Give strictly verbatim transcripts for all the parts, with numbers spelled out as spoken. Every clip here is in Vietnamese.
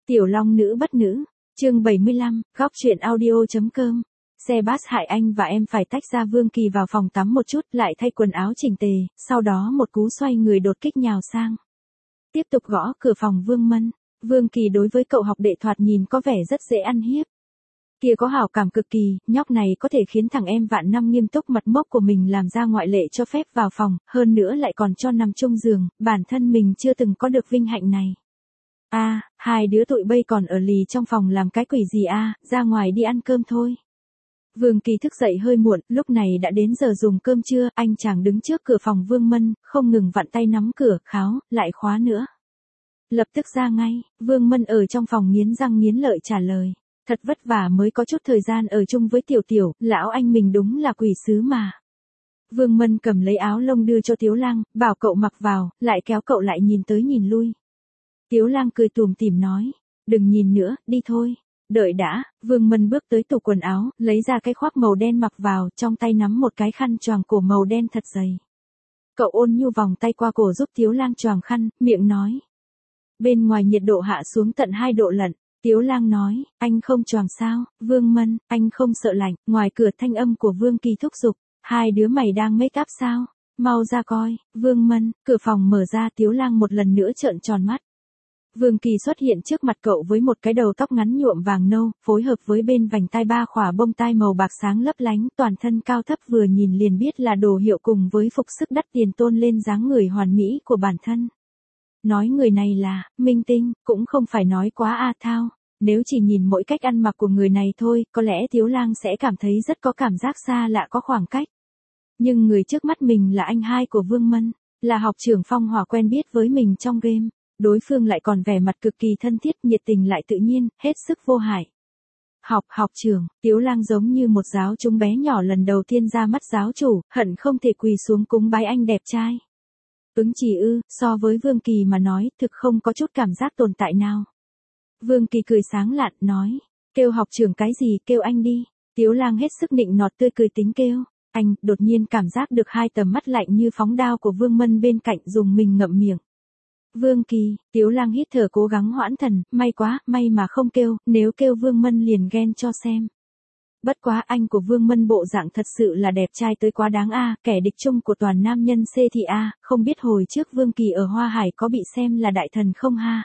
Tiểu Long nữ bất nữ, chương bảy mươi lăm, góc truyện audio.com. Xe bus hại anh và em phải tách ra. Vương Kỳ vào phòng tắm một chút, lại thay quần áo chỉnh tề, sau đó một cú xoay người đột kích nhào sang. Tiếp tục gõ cửa phòng Vương Mân. Vương Kỳ đối với cậu học đệ thoạt nhìn có vẻ rất dễ ăn hiếp. Kia có hảo cảm cực kỳ, nhóc này có thể khiến thằng em vạn năm nghiêm túc mặt mốc của mình làm ra ngoại lệ cho phép vào phòng, hơn nữa lại còn cho nằm chung giường, bản thân mình chưa từng có được vinh hạnh này. A, à, hai đứa tụi bay còn ở lì trong phòng làm cái quỷ gì a, à, ra ngoài đi ăn cơm thôi. Vương Kỳ thức dậy hơi muộn, lúc này đã đến giờ dùng cơm trưa, anh chàng đứng trước cửa phòng Vương Mân, không ngừng vặn tay nắm cửa, kháo, lại khóa nữa. Lập tức ra ngay, Vương Mân ở trong phòng nghiến răng nghiến lợi trả lời. Thật vất vả mới có chút thời gian ở chung với Tiểu Tiểu, lão anh mình đúng là quỷ sứ mà. Vương Mân cầm lấy áo lông đưa cho Tiếu Lang, bảo cậu mặc vào, lại kéo cậu lại nhìn tới nhìn lui. Tiếu Lang cười tủm tỉm nói, đừng nhìn nữa, đi thôi. Đợi đã, Vương Mân bước tới tủ quần áo, lấy ra cái khoác màu đen mặc vào, trong tay nắm một cái khăn choàng cổ màu đen thật dày. Cậu ôn nhu vòng tay qua cổ giúp Tiếu Lang choàng khăn, miệng nói. Bên ngoài nhiệt độ hạ xuống tận hai độ lận. Tiếu Lang nói, anh không choàng sao? Vương Mân, anh không sợ lạnh. Ngoài cửa thanh âm của Vương Kỳ thúc giục, hai đứa mày đang make up sao? Mau ra coi. Vương Mân, cửa phòng mở ra. Tiếu Lang một lần nữa trợn tròn mắt. Vương Kỳ xuất hiện trước mặt cậu với một cái đầu tóc ngắn nhuộm vàng nâu, phối hợp với bên vành tai ba khỏa bông tai màu bạc sáng lấp lánh, toàn thân cao thấp vừa nhìn liền biết là đồ hiệu cùng với phục sức đắt tiền tôn lên dáng người hoàn mỹ của bản thân. Nói người này là minh tinh, cũng không phải nói quá a thao. Nếu chỉ nhìn mỗi cách ăn mặc của người này thôi, có lẽ Tiếu Lang sẽ cảm thấy rất có cảm giác xa lạ có khoảng cách. Nhưng người trước mắt mình là anh hai của Vương Mân, là học trưởng phong hỏa quen biết với mình trong game. Đối phương lại còn vẻ mặt cực kỳ thân thiết, nhiệt tình lại tự nhiên, hết sức vô hại. Học, học trưởng, Tiếu Lang giống như một giáo chúng bé nhỏ lần đầu tiên ra mắt giáo chủ, hận không thể quỳ xuống cúng bái anh đẹp trai. Ứng chỉ ư, so với Vương Kỳ mà nói, thực không có chút cảm giác tồn tại nào. Vương Kỳ cười sáng lạn, nói, kêu học trưởng cái gì, kêu anh đi. Tiếu Lang hết sức nịnh nọt tươi cười tính kêu, anh, đột nhiên cảm giác được hai tầm mắt lạnh như phóng đao của Vương Mân bên cạnh dùng mình ngậm miệng. Vương Kỳ, Tiếu Lang hít thở cố gắng hoãn thần, may quá, may mà không kêu, nếu kêu Vương Mân liền ghen cho xem. Bất quá anh của Vương Mân bộ dạng thật sự là đẹp trai tới quá đáng a, kẻ địch chung của toàn nam nhân C thì a, không biết hồi trước Vương Kỳ ở Hoa Hải có bị xem là đại thần không ha.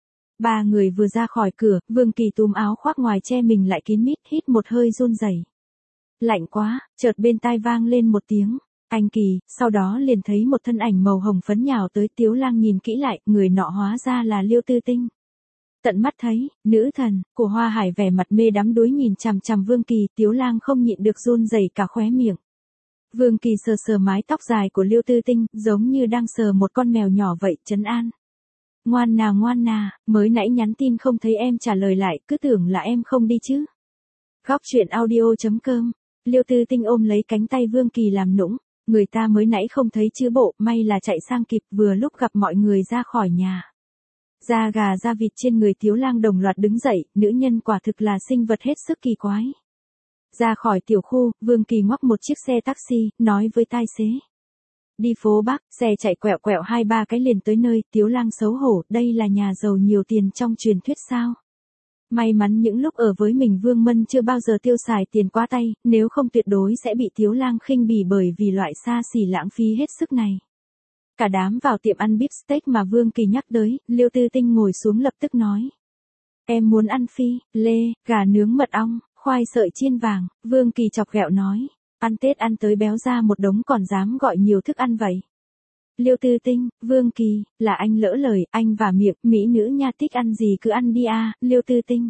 Ba người vừa ra khỏi cửa, Vương Kỳ túm áo khoác ngoài che mình lại kín mít, hít một hơi run rẩy. Lạnh quá, chợt bên tai vang lên một tiếng. Anh Kỳ, sau đó liền thấy một thân ảnh màu hồng phấn nhào tới. Tiếu Lang nhìn kỹ lại, người nọ hóa ra là Liêu Tư Tinh. Tận mắt thấy, nữ thần của Hoa Hải vẻ mặt mê đắm đuối nhìn chằm chằm Vương Kỳ, Tiếu Lang không nhịn được run rẩy cả khóe miệng. Vương Kỳ sờ sờ mái tóc dài của Liêu Tư Tinh, giống như đang sờ một con mèo nhỏ vậy, trấn an. Ngoan nào ngoan nà, mới nãy nhắn tin không thấy em trả lời lại, cứ tưởng là em không đi chứ. Góc truyện audio.com. Liêu Tư Tinh ôm lấy cánh tay Vương Kỳ làm nũng. Người ta mới nãy không thấy chứ bộ, may là chạy sang kịp vừa lúc gặp mọi người ra khỏi nhà. Da gà da vịt trên người Tiếu Lang đồng loạt đứng dậy, nữ nhân quả thực là sinh vật hết sức kỳ quái. Ra khỏi tiểu khu, Vương Kỳ ngoắc một chiếc xe taxi, nói với tài xế. Đi phố Bắc, xe chạy quẹo quẹo hai ba cái liền tới nơi. Tiếu Lang xấu hổ, đây là nhà giàu nhiều tiền trong truyền thuyết sao? May mắn những lúc ở với mình Vương Mân chưa bao giờ tiêu xài tiền quá tay, nếu không tuyệt đối sẽ bị Tiếu Lang khinh bỉ bởi vì loại xa xỉ lãng phí hết sức này. Cả đám vào tiệm ăn beef steak mà Vương Kỳ nhắc tới, Liêu Tư Tinh ngồi xuống lập tức nói. Em muốn ăn phi, lê, gà nướng mật ong, khoai sợi chiên vàng. Vương Kỳ chọc ghẹo nói, ăn Tết ăn tới béo ra một đống còn dám gọi nhiều thức ăn vậy. Liêu Tư Tinh, Vương Kỳ, là anh lỡ lời, anh và miệng, mỹ nữ nha thích ăn gì cứ ăn đi a. Liêu Tư Tinh.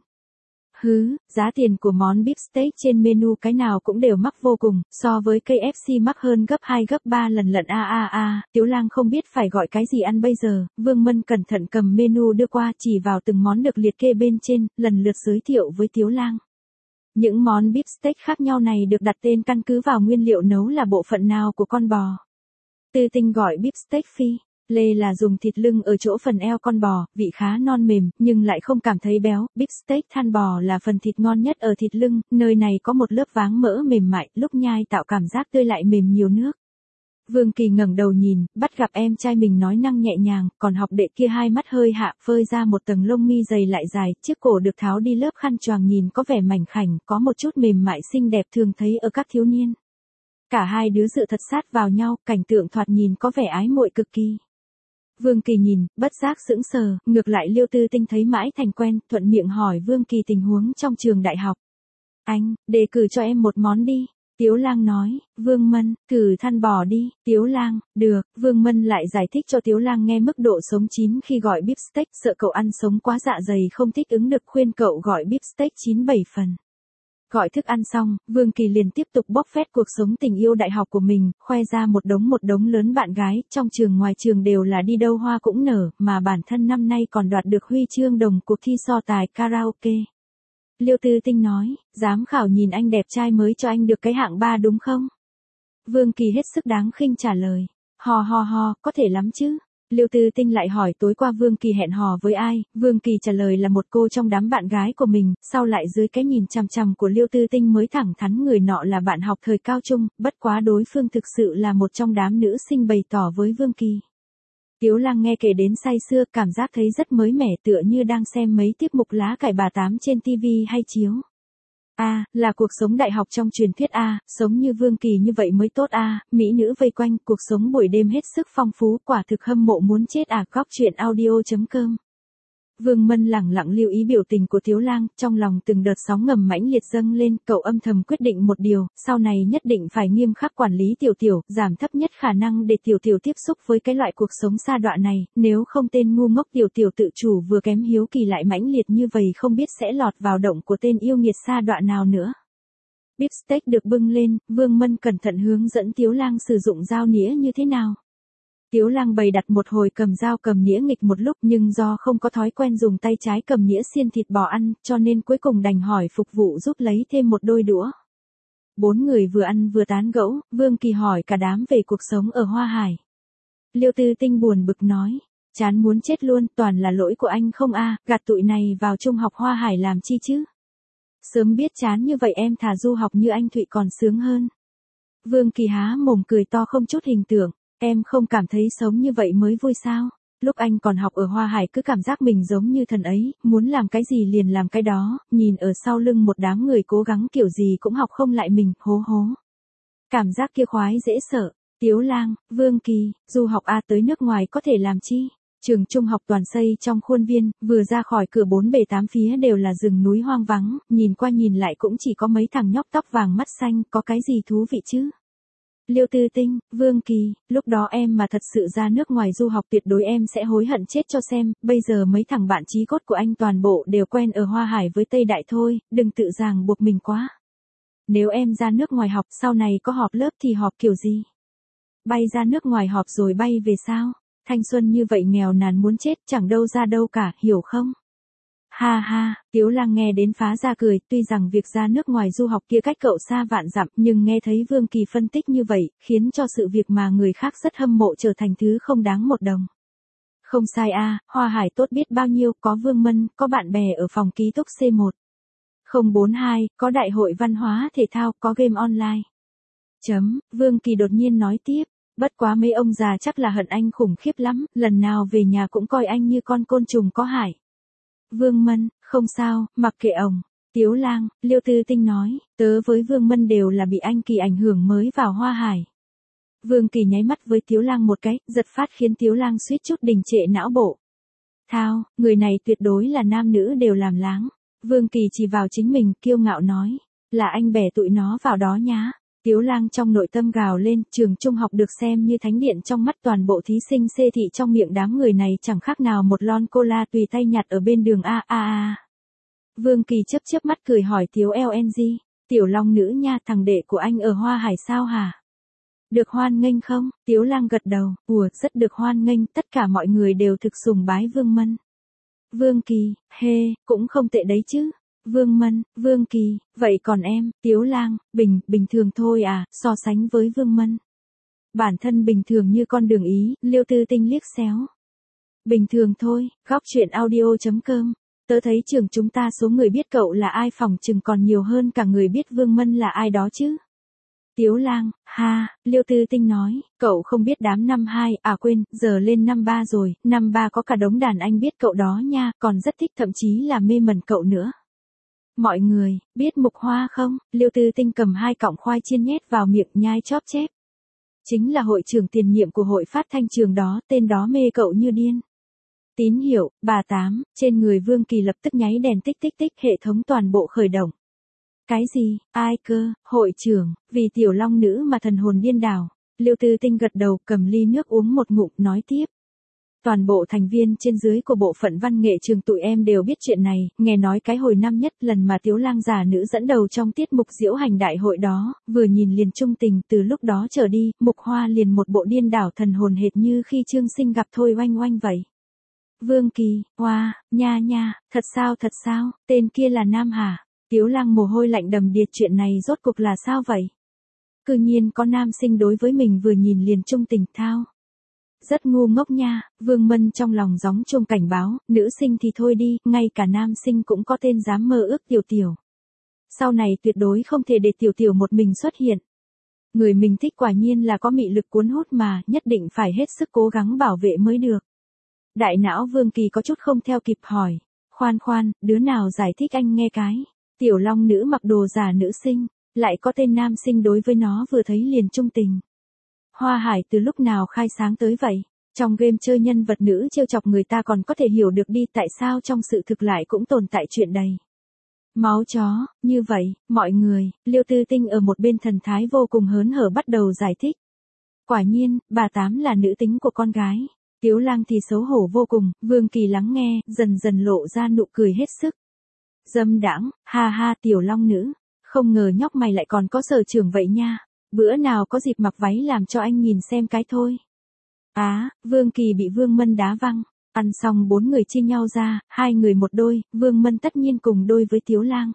Hứ, giá tiền của món beef steak trên menu cái nào cũng đều mắc vô cùng, so với ca ép xê mắc hơn gấp hai gấp ba lần lận a a a. Tiếu Lang không biết phải gọi cái gì ăn bây giờ. Vương Mân cẩn thận cầm menu đưa qua, chỉ vào từng món được liệt kê bên trên, lần lượt giới thiệu với Tiếu Lang. Những món beef steak khác nhau này được đặt tên căn cứ vào nguyên liệu nấu là bộ phận nào của con bò. Tư Tinh gọi beef steak phi, lê là dùng thịt lưng ở chỗ phần eo con bò, vị khá non mềm, nhưng lại không cảm thấy béo. Beef steak than bò là phần thịt ngon nhất ở thịt lưng, nơi này có một lớp váng mỡ mềm mại, lúc nhai tạo cảm giác tươi lại mềm nhiều nước. Vương Kỳ ngẩng đầu nhìn, bắt gặp em trai mình nói năng nhẹ nhàng, còn học đệ kia hai mắt hơi hạ, phơi ra một tầng lông mi dày lại dài, chiếc cổ được tháo đi lớp khăn choàng nhìn có vẻ mảnh khảnh, có một chút mềm mại xinh đẹp thường thấy ở các thiếu niên. Cả hai đứa dựa thật sát vào nhau, cảnh tượng thoạt nhìn có vẻ ái muội cực kỳ. Vương Kỳ nhìn, bất giác sững sờ, ngược lại Liêu Tư Tinh thấy mãi thành quen, thuận miệng hỏi Vương Kỳ tình huống trong trường đại học. Anh, đề cử cho em một món đi. Tiếu Lang nói, Vương Mân, thử than bò đi. Tiếu Lang, được. Vương Mân lại giải thích cho Tiếu Lang nghe mức độ sống chín khi gọi beef steak, sợ cậu ăn sống quá dạ dày không thích ứng được, khuyên cậu gọi beef steak chín bảy phần. Gọi thức ăn xong, Vương Kỳ liền tiếp tục bóc phét cuộc sống tình yêu đại học của mình, khoe ra một đống một đống lớn bạn gái, trong trường ngoài trường đều là đi đâu hoa cũng nở, mà bản thân năm nay còn đoạt được huy chương đồng cuộc thi so tài karaoke. Liêu Tư Tinh nói, giám khảo nhìn anh đẹp trai mới cho anh được cái hạng ba đúng không? Vương Kỳ hết sức đáng khinh trả lời, ho ho ho, có thể lắm chứ. Liêu Tư Tinh lại hỏi tối qua Vương Kỳ hẹn hò với ai, Vương Kỳ trả lời là một cô trong đám bạn gái của mình, sau lại dưới cái nhìn chằm chằm của Liêu Tư Tinh mới thẳng thắn người nọ là bạn học thời cao trung, bất quá đối phương thực sự là một trong đám nữ sinh bày tỏ với Vương Kỳ. Tiếu Lang nghe kể đến say sưa, cảm giác thấy rất mới mẻ tựa như đang xem mấy tiết mục lá cải bà tám trên ti vi hay chiếu. A, à, là cuộc sống đại học trong truyền thuyết A, à, sống như Vương Kỳ như vậy mới tốt A, à, mỹ nữ vây quanh, cuộc sống buổi đêm hết sức phong phú, quả thực hâm mộ muốn chết à. Góc truyện audio chấm com. Vương Mân lẳng lặng lưu ý biểu tình của Tiếu Lang, trong lòng từng đợt sóng ngầm mãnh liệt dâng lên, cậu âm thầm quyết định một điều, sau này nhất định phải nghiêm khắc quản lý Tiểu Tiểu, giảm thấp nhất khả năng để Tiểu Tiểu tiếp xúc với cái loại cuộc sống sa đọa này, nếu không tên ngu ngốc Tiểu Tiểu tự chủ vừa kém hiếu kỳ lại mãnh liệt như vậy không biết sẽ lọt vào động của tên yêu nghiệt sa đọa nào nữa. Beef steak được bưng lên, Vương Mân cẩn thận hướng dẫn Tiếu Lang sử dụng dao nĩa như thế nào. Tiếu Lang bày đặt một hồi cầm dao cầm nĩa nghịch một lúc nhưng do không có thói quen dùng tay trái cầm nĩa xiên thịt bò ăn, cho nên cuối cùng đành hỏi phục vụ giúp lấy thêm một đôi đũa. Bốn người vừa ăn vừa tán gẫu, Vương Kỳ hỏi cả đám về cuộc sống ở Hoa Hải. Liêu Tư Tinh buồn bực nói, chán muốn chết luôn, toàn là lỗi của anh không a, gạt tụi này vào trung học Hoa Hải làm chi chứ? Sớm biết chán như vậy em thà du học như anh Thụy còn sướng hơn. Vương Kỳ há mồm cười to không chút hình tượng. Em không cảm thấy sống như vậy mới vui sao? Lúc anh còn học ở Hoa Hải cứ cảm giác mình giống như thần ấy, muốn làm cái gì liền làm cái đó, nhìn ở sau lưng một đám người cố gắng kiểu gì cũng học không lại mình, hố hố. Cảm giác kia khoái dễ sợ. Tiếu Lang, Vương Kỳ, du học A tới nước ngoài có thể làm chi? Trường trung học toàn xây trong khuôn viên, vừa ra khỏi cửa bốn bề tám phía đều là rừng núi hoang vắng, nhìn qua nhìn lại cũng chỉ có mấy thằng nhóc tóc vàng mắt xanh, có cái gì thú vị chứ? Liêu Tư Tinh, Vương Kỳ, lúc đó em mà thật sự ra nước ngoài du học tuyệt đối em sẽ hối hận chết cho xem, bây giờ mấy thằng bạn chí cốt của anh toàn bộ đều quen ở Hoa Hải với Tây Đại thôi, đừng tự ràng buộc mình quá. Nếu em ra nước ngoài học sau này có họp lớp thì họp kiểu gì? Bay ra nước ngoài họp rồi bay về sao? Thanh xuân như vậy nghèo nàn muốn chết chẳng đâu ra đâu cả, hiểu không? Ha ha, Tiếu Lang nghe đến phá ra cười, tuy rằng việc ra nước ngoài du học kia cách cậu xa vạn dặm, nhưng nghe thấy Vương Kỳ phân tích như vậy, khiến cho sự việc mà người khác rất hâm mộ trở thành thứ không đáng một đồng. Không sai a, à, Hoa Hải tốt biết bao nhiêu, có Vương Mân, có bạn bè ở phòng ký túc C một. không bốn hai, có đại hội văn hóa thể thao, có game online. Chấm, Vương Kỳ đột nhiên nói tiếp, bất quá mấy ông già chắc là hận anh khủng khiếp lắm, lần nào về nhà cũng coi anh như con côn trùng có hại. Vương Mân, không sao, mặc kệ ông. Tiếu Lang, Liêu Tư Tinh nói, tớ với Vương Mân đều là bị anh Kỳ ảnh hưởng mới vào Hoa Hải. Vương Kỳ nháy mắt với Tiếu Lang một cái, giật phát khiến Tiếu Lang suýt chút đình trệ não bộ. Thao, người này tuyệt đối là nam nữ đều làm láng. Vương Kỳ chỉ vào chính mình, kiêu ngạo nói, là anh bè tụi nó vào đó nhá. Tiếu Lang trong nội tâm gào lên, trường trung học được xem như thánh điện trong mắt toàn bộ thí sinh xê thị trong miệng đám người này chẳng khác nào một lon cola tùy tay nhặt ở bên đường a a a. Vương Kỳ chớp chớp mắt cười hỏi Tiếu lờ en giê, Tiểu Long nữ nha, thằng đệ của anh ở Hoa Hải sao hả? Được hoan nghênh không? Tiếu Lang gật đầu, ủa, rất được hoan nghênh, tất cả mọi người đều thực sùng bái Vương Mân. Vương Kỳ, hê, cũng không tệ đấy chứ. Vương Mân, Vương Kỳ, vậy còn em, Tiếu Lang, bình, bình thường thôi à, so sánh với Vương Mân. Bản thân bình thường như con đường Ý, Liêu Tư Tinh liếc xéo. Bình thường thôi, góc truyện audio chấm com. Tớ thấy trường chúng ta số người biết cậu là ai phòng chừng còn nhiều hơn cả người biết Vương Mân là ai đó chứ. Tiếu Lang, ha, Liêu Tư Tinh nói, cậu không biết đám năm hai, à quên, giờ lên năm ba rồi, năm ba có cả đống đàn anh biết cậu đó nha, còn rất thích thậm chí là mê mẩn cậu nữa. Mọi người, biết Mục Hoa không? Liêu Tư Tinh cầm hai cọng khoai chiên nhét vào miệng nhai chóp chép. Chính là hội trưởng tiền nhiệm của hội phát thanh trường đó, tên đó mê cậu như điên. Tín hiệu, bà Tám, trên người Vương Kỳ lập tức nháy đèn tích tích tích, hệ thống toàn bộ khởi động. Cái gì, ai cơ, hội trưởng, vì tiểu long nữ mà thần hồn điên đảo. Liêu Tư Tinh gật đầu, cầm ly nước uống một ngụm, nói tiếp. Toàn bộ thành viên trên dưới của bộ phận văn nghệ trường tụi em đều biết chuyện này, nghe nói cái hồi năm nhất lần mà Tiếu Lang già nữ dẫn đầu trong tiết mục diễu hành đại hội đó, vừa nhìn liền trung tình, từ lúc đó trở đi, Mục Hoa liền một bộ điên đảo thần hồn hệt như khi Trương Sinh gặp Thôi Oanh Oanh vậy. Vương Kỳ, hoa, nha nha, thật sao thật sao, tên kia là nam hả? Tiếu Lang mồ hôi lạnh đầm đìa, chuyện này rốt cuộc là sao vậy? Cư nhiên có nam sinh đối với mình vừa nhìn liền trung tình thao. Rất ngu ngốc nha, Vương Mân trong lòng gióng chuông cảnh báo, nữ sinh thì thôi đi, ngay cả nam sinh cũng có tên dám mơ ước Tiểu Tiểu. Sau này tuyệt đối không thể để Tiểu Tiểu một mình xuất hiện. Người mình thích quả nhiên là có mị lực cuốn hút mà, nhất định phải hết sức cố gắng bảo vệ mới được. Đại não Vương Kỳ có chút không theo kịp hỏi, khoan khoan, đứa nào giải thích anh nghe cái. Tiểu long nữ mặc đồ giả nữ sinh, lại có tên nam sinh đối với nó vừa thấy liền trung tình. Hoa Hải từ lúc nào khai sáng tới vậy? Trong game chơi nhân vật nữ trêu chọc người ta còn có thể hiểu được đi, tại sao trong sự thực lại cũng tồn tại chuyện đầy máu chó, như vậy, mọi người, Liêu Tư Tinh ở một bên thần thái vô cùng hớn hở bắt đầu giải thích. Quả nhiên, bà Tám là nữ tính của con gái. Tiếu Lang thì xấu hổ vô cùng, Vương Kỳ lắng nghe, dần dần lộ ra nụ cười hết sức. Dâm đãng, ha ha tiểu long nữ, không ngờ nhóc mày lại còn có sở trường vậy nha, bữa nào có dịp mặc váy làm cho anh nhìn xem cái thôi. Á, à, Vương Kỳ bị Vương Mân đá văng, ăn xong bốn người chia nhau ra, hai người một đôi, Vương Mân tất nhiên cùng đôi với Tiếu Lang.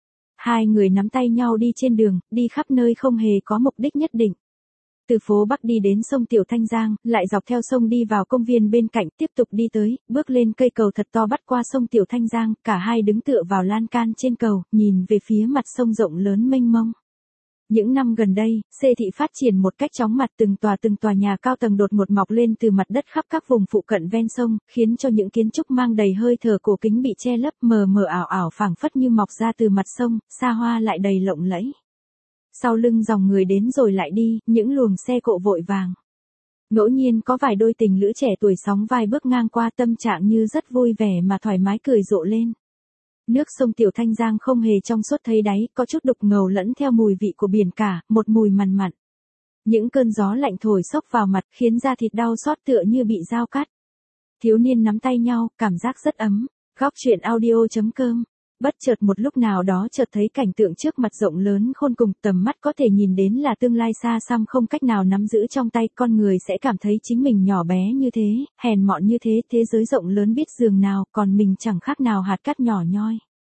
Hai người nắm tay nhau đi trên đường, đi khắp nơi không hề có mục đích nhất định. Từ phố Bắc đi đến sông Tiểu Thanh Giang, lại dọc theo sông đi vào công viên bên cạnh, tiếp tục đi tới, bước lên cây cầu thật to bắt qua sông Tiểu Thanh Giang, cả hai đứng tựa vào lan can trên cầu, nhìn về phía mặt sông rộng lớn mênh mông. Những năm gần đây, xê thị phát triển một cách chóng mặt, từng tòa từng tòa nhà cao tầng đột ngột mọc lên từ mặt đất khắp các vùng phụ cận ven sông, khiến cho những kiến trúc mang đầy hơi thở cổ kính bị che lấp, mờ mờ ảo ảo phảng phất như mọc ra từ mặt sông, xa hoa lại đầy lộng lẫy. Sau lưng dòng người đến rồi lại đi, những luồng xe cộ vội vàng. Ngẫu nhiên có vài đôi tình lữ trẻ tuổi sóng vai bước ngang qua, tâm trạng như rất vui vẻ mà thoải mái cười rộ lên. Nước sông Tiểu Thanh Giang không hề trong suốt thấy đáy, có chút đục ngầu lẫn theo mùi vị của biển cả, một mùi mằn mặn. Những cơn gió lạnh thổi xốc vào mặt khiến da thịt đau xót tựa như bị dao cắt. Thiếu niên nắm tay nhau, cảm giác rất ấm. Góc truyện audio chấm com. Bất chợt một lúc nào đó chợt thấy cảnh tượng trước mặt rộng lớn khôn cùng, tầm mắt có thể nhìn đến là tương lai xa xăm không cách nào nắm giữ trong tay, con người sẽ cảm thấy chính mình nhỏ bé như thế, hèn mọn như thế, thế giới rộng lớn biết dường nào, còn mình chẳng khác nào hạt cát nhỏ nhoi.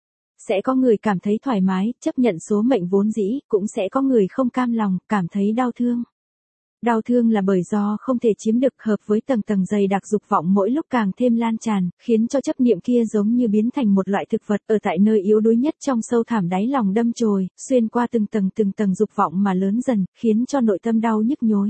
Sẽ có người cảm thấy thoải mái, chấp nhận số mệnh vốn dĩ, cũng sẽ có người không cam lòng, cảm thấy đau thương. Đau thương là bởi do không thể chiếm được, hợp với tầng tầng dày đặc dục vọng mỗi lúc càng thêm lan tràn, khiến cho chấp niệm kia giống như biến thành một loại thực vật ở tại nơi yếu đuối nhất trong sâu thẳm đáy lòng đâm chồi, xuyên qua từng tầng từng tầng dục vọng mà lớn dần, khiến cho nội tâm đau nhức nhối.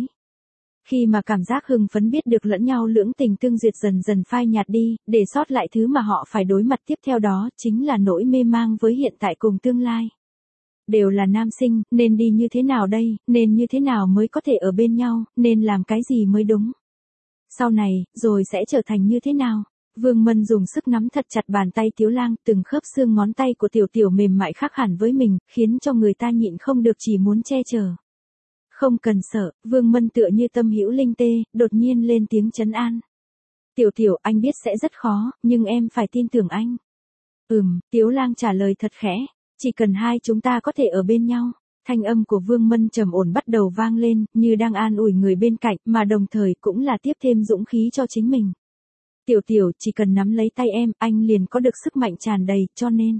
Khi mà cảm giác hưng phấn biết được lẫn nhau lưỡng tình tương duyệt dần dần phai nhạt đi, để sót lại thứ mà họ phải đối mặt tiếp theo đó chính là nỗi mê mang với hiện tại cùng tương lai. Đều là nam sinh, nên đi như thế nào đây, nên như thế nào mới có thể ở bên nhau, nên làm cái gì mới đúng. Sau này, rồi sẽ trở thành như thế nào? Vương Mân dùng sức nắm thật chặt bàn tay Tiếu Lang, từng khớp xương ngón tay của Tiểu Tiểu mềm mại khác hẳn với mình, khiến cho người ta nhịn không được chỉ muốn che chở. Không cần sợ, Vương Mân tựa như tâm hữu linh tê, đột nhiên lên tiếng trấn an. Tiểu Tiểu, anh biết sẽ rất khó, nhưng em phải tin tưởng anh. Ừm, Tiếu Lang trả lời thật khẽ. Chỉ cần hai chúng ta có thể ở bên nhau. Thanh âm của Vương Mân trầm ổn bắt đầu vang lên, như đang an ủi người bên cạnh, mà đồng thời cũng là tiếp thêm dũng khí cho chính mình. Tiểu Tiểu, chỉ cần nắm lấy tay em, anh liền có được sức mạnh tràn đầy, cho nên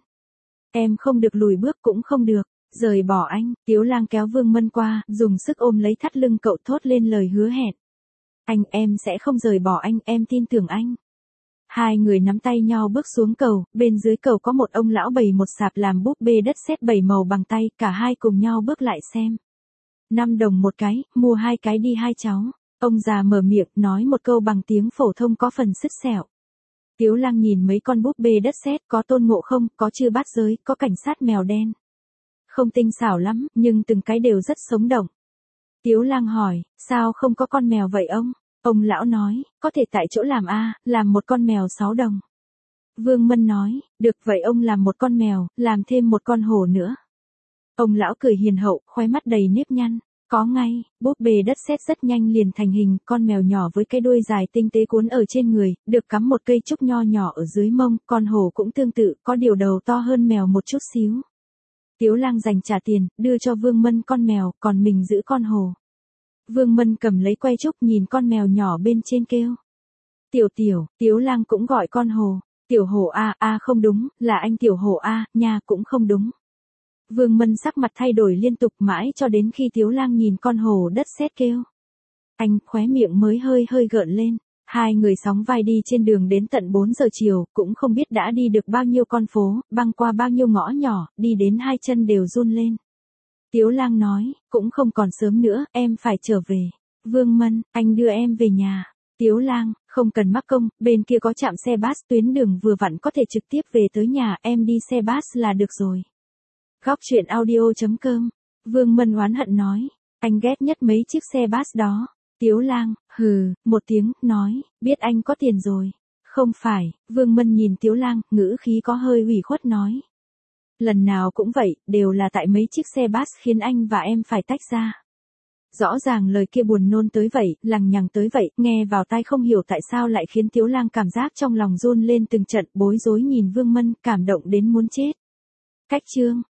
em không được lùi bước cũng không được rời bỏ anh. Tiếu Lang kéo Vương Mân qua, dùng sức ôm lấy thắt lưng cậu, thốt lên lời hứa hẹn. Anh, em sẽ không rời bỏ anh, em tin tưởng anh. Hai người nắm tay nhau bước xuống cầu, bên dưới cầu có một ông lão bày một sạp làm búp bê đất sét bảy màu bằng tay, cả hai cùng nhau bước lại xem. năm đồng một cái, mua hai cái đi hai cháu. Ông già mở miệng, nói một câu bằng tiếng phổ thông có phần sứt sẹo. Tiếu Lang nhìn mấy con búp bê đất sét, có Tôn Ngộ Không, có Chư Bát Giới, có cảnh sát mèo đen. Không tinh xảo lắm, nhưng từng cái đều rất sống động. Tiếu Lang hỏi, sao không có con mèo vậy ông? Ông lão nói, có thể tại chỗ làm a, làm một con mèo sáu đồng. Vương Mân nói, được vậy ông làm một con mèo, làm thêm một con hổ nữa. Ông lão cười hiền hậu, khóe mắt đầy nếp nhăn. Có ngay, búp bê đất sét rất nhanh liền thành hình, con mèo nhỏ với cái đuôi dài tinh tế cuốn ở trên người, được cắm một cây trúc nho nhỏ ở dưới mông, con hổ cũng tương tự, có điều đầu to hơn mèo một chút xíu. Tiếu Lang dành trả tiền, đưa cho Vương Mân con mèo, còn mình giữ con hổ. Vương Mân cầm lấy que trúc nhìn con mèo nhỏ bên trên kêu. Tiểu tiểu, Tiếu Lang cũng gọi con hổ. Tiểu hổ a, a không đúng, là anh tiểu hổ a, nha cũng không đúng. Vương Mân sắc mặt thay đổi liên tục mãi cho đến khi Tiếu Lang nhìn con hổ đất sét kêu. Anh khóe miệng mới hơi hơi gợn lên. Hai người sóng vai đi trên đường đến tận bốn giờ chiều, cũng không biết đã đi được bao nhiêu con phố, băng qua bao nhiêu ngõ nhỏ, đi đến hai chân đều run lên. Tiếu Lang nói, cũng không còn sớm nữa, em phải trở về. Vương Mân, anh đưa em về nhà. Tiếu Lang, không cần mắc công, bên kia có trạm xe bus tuyến đường vừa vặn có thể trực tiếp về tới nhà, em đi xe bus là được rồi. Góc truyện audio chấm com. Vương Mân oán hận nói, anh ghét nhất mấy chiếc xe bus đó. Tiếu Lang, hừ, một tiếng, nói, biết anh có tiền rồi. Không phải, Vương Mân nhìn Tiếu Lang, ngữ khí có hơi ủy khuất nói. Lần nào cũng vậy, đều là tại mấy chiếc xe bus khiến anh và em phải tách ra. Rõ ràng lời kia buồn nôn tới vậy, lằng nhằng tới vậy, nghe vào tai không hiểu tại sao lại khiến Tiếu Lang cảm giác trong lòng run lên từng trận, bối rối nhìn Vương Mân, cảm động đến muốn chết. Cách chương.